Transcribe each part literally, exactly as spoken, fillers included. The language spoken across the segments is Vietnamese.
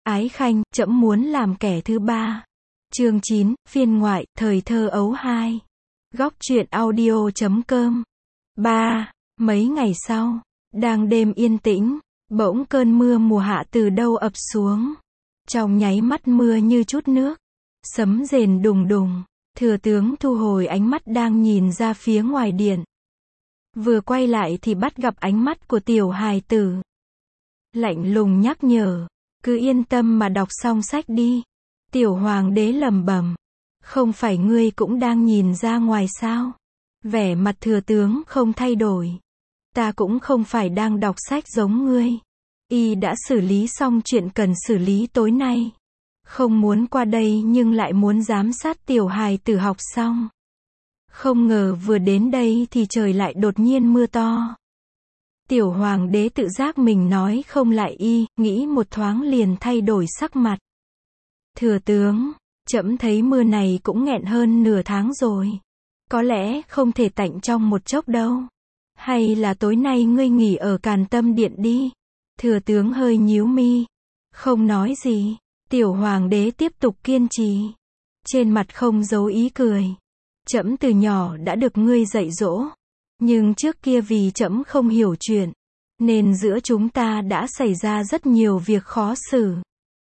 Ái Khanh, trẫm muốn làm kẻ thứ ba. Chương chín, phiên ngoại, thời thơ ấu hai. Góc truyện audio chấm com. ba. Mấy ngày sau, đang đêm yên tĩnh, bỗng cơn mưa mùa hạ từ đâu ập xuống. Trong nháy mắt mưa như chút nước, sấm rền đùng đùng, thừa tướng thu hồi ánh mắt đang nhìn ra phía ngoài điện. Vừa quay lại thì bắt gặp ánh mắt của tiểu hài tử. Lạnh lùng nhắc nhở, cứ yên tâm mà đọc xong sách đi. Tiểu hoàng đế lẩm bẩm, không phải ngươi cũng đang nhìn ra ngoài sao? Vẻ mặt thừa tướng không thay đổi. Ta cũng không phải đang đọc sách giống ngươi. Y đã xử lý xong chuyện cần xử lý tối nay. Không muốn qua đây nhưng lại muốn giám sát tiểu hài tử học xong. Không ngờ vừa đến đây thì trời lại đột nhiên mưa to. Tiểu hoàng đế tự giác mình nói không lại y, nghĩ một thoáng liền thay đổi sắc mặt. Thừa tướng, trẫm thấy mưa này cũng nghẹn hơn nửa tháng rồi. Có lẽ không thể tạnh trong một chốc đâu. Hay là tối nay ngươi nghỉ ở Càn Tâm Điện đi. Thừa tướng hơi nhíu mi, không nói gì. Tiểu hoàng đế tiếp tục kiên trì. Trên mặt không giấu ý cười. Trẫm từ nhỏ đã được ngươi dạy dỗ. Nhưng trước kia vì trẫm không hiểu chuyện, nên giữa chúng ta đã xảy ra rất nhiều việc khó xử.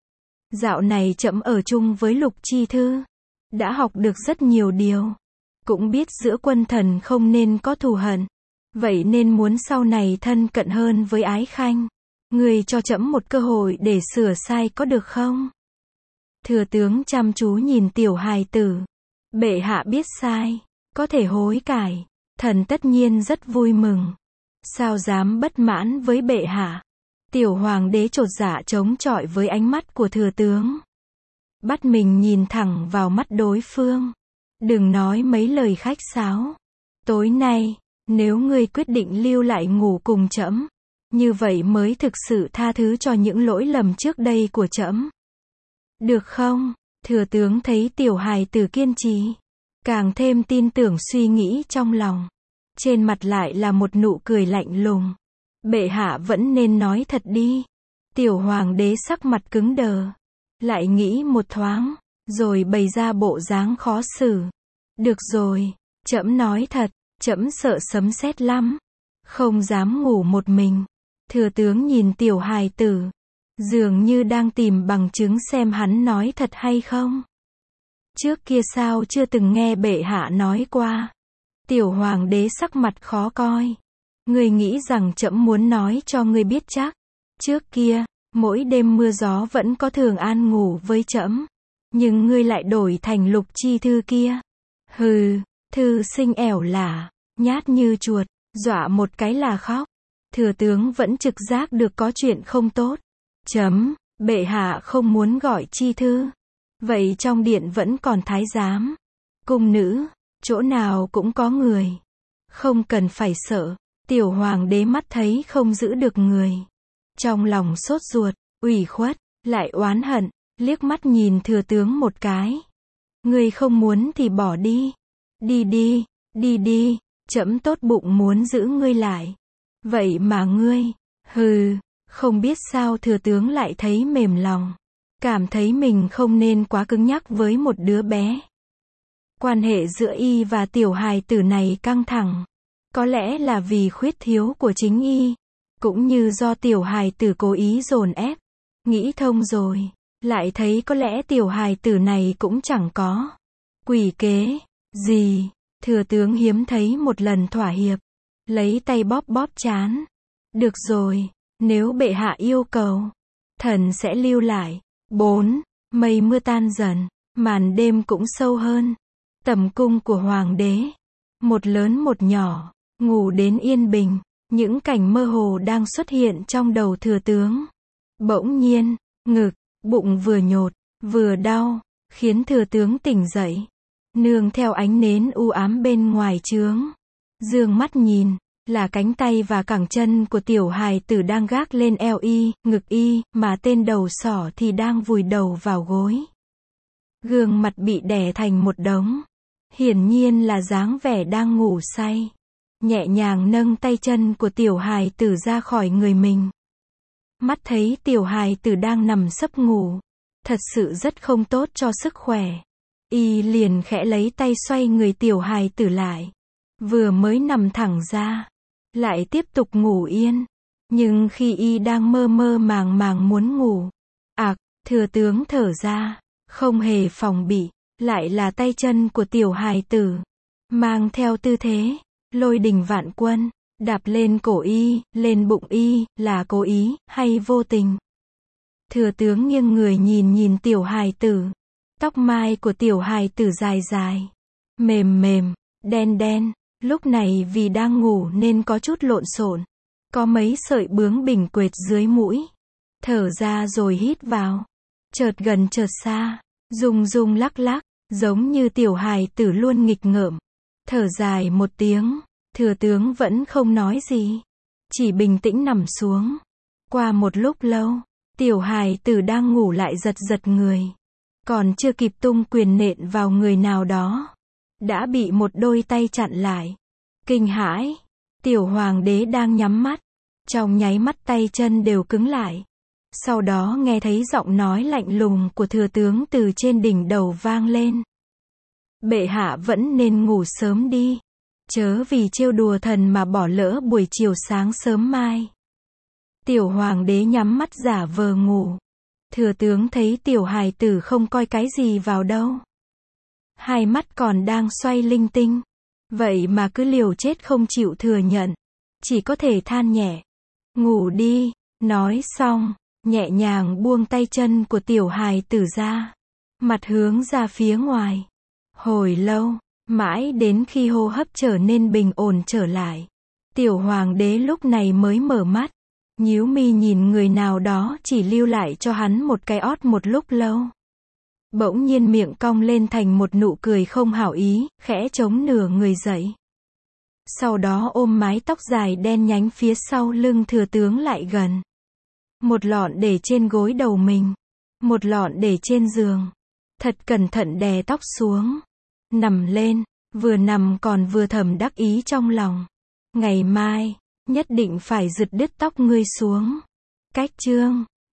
Dạo này trẫm ở chung với Lục Chi Thư, đã học được rất nhiều điều. Cũng biết giữa quân thần không nên có thù hận. Vậy nên muốn sau này thân cận hơn với Ái Khanh. Ngươi cho trẫm một cơ hội để sửa sai có được không? Thừa tướng chăm chú nhìn tiểu hài tử. Bệ hạ biết sai, có thể hối cải. Thần tất nhiên rất vui mừng. Sao dám bất mãn với bệ hạ? Tiểu hoàng đế chột dạ chống chọi với ánh mắt của thừa tướng. Bắt mình nhìn thẳng vào mắt đối phương. Đừng nói mấy lời khách sáo. Tối nay, nếu ngươi quyết định lưu lại ngủ cùng trẫm, như vậy mới thực sự tha thứ cho những lỗi lầm trước đây của trẫm. Được không? Thừa tướng thấy tiểu hài tử kiên trì, càng thêm tin tưởng suy nghĩ trong lòng. Trên mặt lại là một nụ cười lạnh lùng. Bệ hạ vẫn nên nói thật đi. Tiểu hoàng đế sắc mặt cứng đờ. Lại nghĩ một thoáng, rồi bày ra bộ dáng khó xử. Được rồi, trẫm nói thật, trẫm sợ sấm sét lắm. Không dám ngủ một mình. Thừa tướng nhìn tiểu hài tử, dường như đang tìm bằng chứng xem hắn nói thật hay không. Trước kia sao chưa từng nghe bệ hạ nói qua. Tiểu hoàng đế sắc mặt khó coi. Ngươi nghĩ rằng trẫm muốn nói cho ngươi biết chắc. Trước kia, mỗi đêm mưa gió vẫn có Thường An ngủ với trẫm. Nhưng ngươi lại đổi thành Lục Chi Thư kia. Hừ, thư sinh ẻo lả, nhát như chuột, dọa một cái là khóc. Thừa tướng vẫn trực giác được có chuyện không tốt. Chấm, bệ hạ không muốn gọi Chi Thư. Vậy trong điện vẫn còn thái giám, cung nữ, chỗ nào cũng có người. Không cần phải sợ. Tiểu hoàng đế mắt thấy không giữ được người. Trong lòng sốt ruột, ủy khuất, lại oán hận, liếc mắt nhìn thừa tướng một cái. Ngươi không muốn thì bỏ đi. Đi đi, đi đi, trẫm tốt bụng muốn giữ ngươi lại. Vậy mà ngươi, hừ, không biết sao thừa tướng lại thấy mềm lòng. Cảm thấy mình không nên quá cứng nhắc với một đứa bé. Quan hệ giữa y và tiểu hài tử này căng thẳng. Có lẽ là vì khuyết thiếu của chính y, cũng như do tiểu hài tử cố ý dồn ép. Nghĩ thông rồi, lại thấy có lẽ tiểu hài tử này cũng chẳng có quỷ kế gì. Thừa tướng hiếm thấy một lần thỏa hiệp, lấy tay bóp bóp trán. Được rồi, nếu bệ hạ yêu cầu, thần sẽ lưu lại. bốn. Mây mưa tan dần, màn đêm cũng sâu hơn. Tầm cung của hoàng đế, một lớn một nhỏ, ngủ đến yên bình. Những cảnh mơ hồ đang xuất hiện trong đầu thừa tướng. Bỗng nhiên, ngực, bụng vừa nhột, vừa đau, khiến thừa tướng tỉnh dậy. Nương theo ánh nến u ám bên ngoài trướng, dương mắt nhìn, là cánh tay và cẳng chân của tiểu hài tử đang gác lên eo y, ngực y, mà tên đầu sỏ thì đang vùi đầu vào gối. Gương mặt bị đè thành một đống. Hiển nhiên là dáng vẻ đang ngủ say. Nhẹ nhàng nâng tay chân của tiểu hài tử ra khỏi người mình. Mắt thấy tiểu hài tử đang nằm sấp ngủ. Thật sự rất không tốt cho sức khỏe. Y liền khẽ lấy tay xoay người tiểu hài tử lại. Vừa mới nằm thẳng ra. Lại tiếp tục ngủ yên. Nhưng khi y đang mơ mơ màng màng muốn ngủ. Ạc, thừa tướng thở ra. Không hề phòng bị. Lại là tay chân của tiểu hài tử. Mang theo tư thế. Lôi đình vạn quân. Đạp lên cổ y, lên bụng y, là cố ý, hay vô tình. Thừa tướng nghiêng người nhìn nhìn tiểu hài tử. Tóc mai của tiểu hài tử dài dài. Mềm mềm, đen đen. Lúc này vì đang ngủ nên có chút lộn xộn. Có mấy sợi bướm bình quệt dưới mũi. Thở ra rồi hít vào. Chợt gần chợt xa. Rung rung lắc lắc. Giống như tiểu hài tử luôn nghịch ngợm. Thở dài một tiếng. Thừa tướng vẫn không nói gì. Chỉ bình tĩnh nằm xuống. Qua một lúc lâu. Tiểu hài tử đang ngủ lại giật giật người. Còn chưa kịp tung quyền nện vào người nào đó. Đã bị một đôi tay chặn lại. Kinh hãi. Tiểu hoàng đế đang nhắm mắt. Trong nháy mắt tay chân đều cứng lại. Sau đó nghe thấy giọng nói lạnh lùng của thừa tướng từ trên đỉnh đầu vang lên. Bệ hạ vẫn nên ngủ sớm đi. Chớ vì trêu đùa thần mà bỏ lỡ buổi chiều sáng sớm mai. Tiểu hoàng đế nhắm mắt giả vờ ngủ. Thừa tướng thấy tiểu hài tử không coi cái gì vào đâu. Hai mắt còn đang xoay linh tinh. Vậy mà cứ liều chết không chịu thừa nhận. Chỉ có thể than nhẹ. Ngủ đi. Nói xong, nhẹ nhàng buông tay chân của tiểu hài tử ra. Mặt hướng ra phía ngoài. Hồi lâu, mãi đến khi hô hấp trở nên bình ổn trở lại. Tiểu hoàng đế lúc này mới mở mắt. Nhíu mi nhìn người nào đó chỉ lưu lại cho hắn một cái ót một lúc lâu. Bỗng nhiên miệng cong lên thành một nụ cười không hảo ý, khẽ chống nửa người dậy. Sau đó ôm mái tóc dài đen nhánh phía sau lưng thừa tướng lại gần. Một lọn để trên gối đầu mình. Một lọn để trên giường. Thật cẩn thận đè tóc xuống. Nằm lên, vừa nằm còn vừa thầm đắc ý trong lòng. Ngày mai, nhất định phải giật đứt tóc ngươi xuống. Cách chương